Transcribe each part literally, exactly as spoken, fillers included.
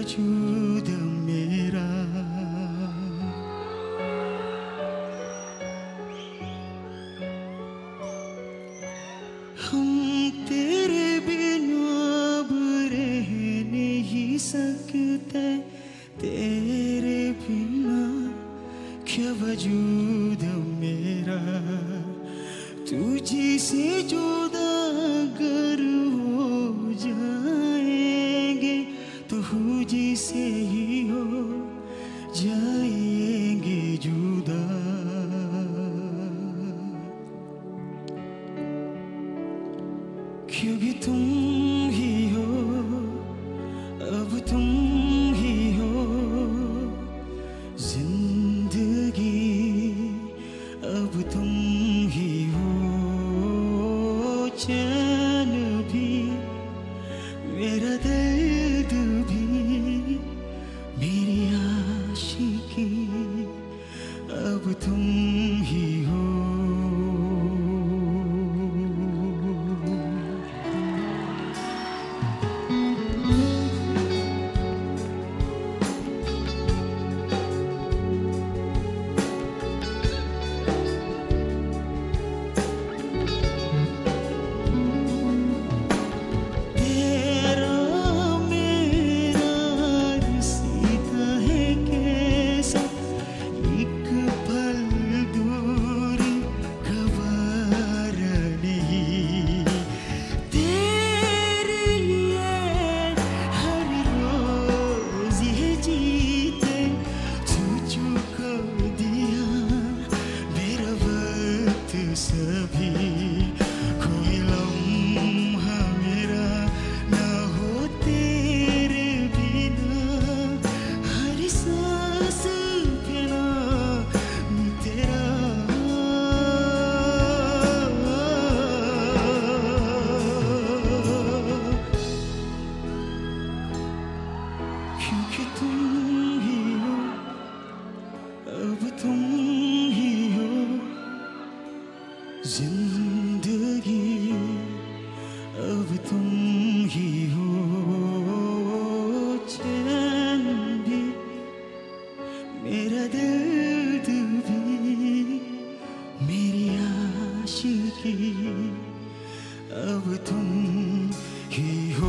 वजूद मेरा। हम तेरे बिना अब रह नहीं सकते, तेरे बिना क्या वजूद मेरा। तुझी से जुदा अगर हो जाएंगे तो तुझी से ही हो जाएंगे जुदा। क्योंकि तुम ही हो, अब तुम ही हो जिंदगी, अब तुम ही हो चैन भी, मेरा दर्द भी, मेरी आशिकी, अब तुम ही हो। सभी कोई लम्हा मेरा ना हो तेरे बिना, हर सांस पे नाम तेरा। क्योंकि तुम ही हो, अब तुम ही हो जिंदगी, अब तुम ही हो चैन भी, मेरा दर्द भी, मेरी आशिकी, अब तुम ही हो।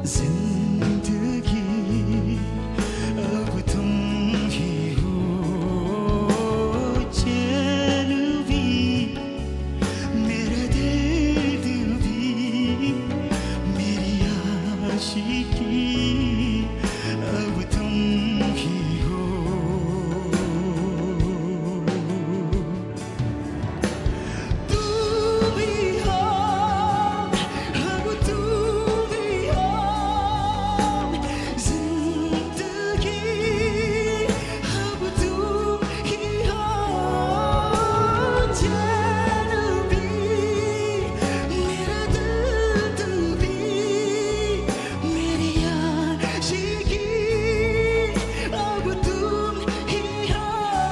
जिंदगी अब तुम ही हो, चैन भी मेरा दर्द भी मेरी आशिकी अब तुम ही हो। तू भी हो, अब तू भी हो, जिंदगी अब तुम ही हो, चैन भी मेरा दर्द भी मेरी आशिकी अब तुम ही हो।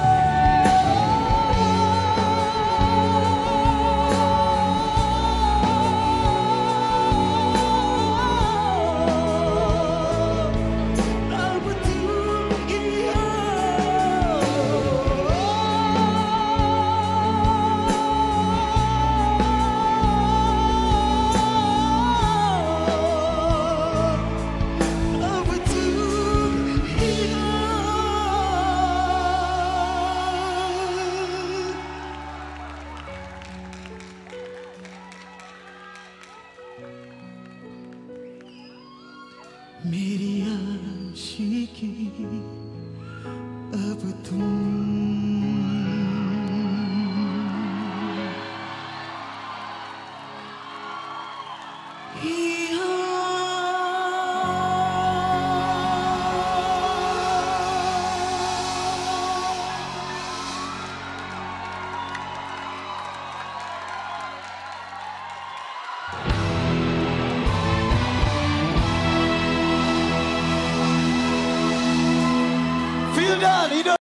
अब तुम ही हो, अब तुम ही हो। मेरी आशिकी अब तुम ही हो। Vielen Dank, Lido.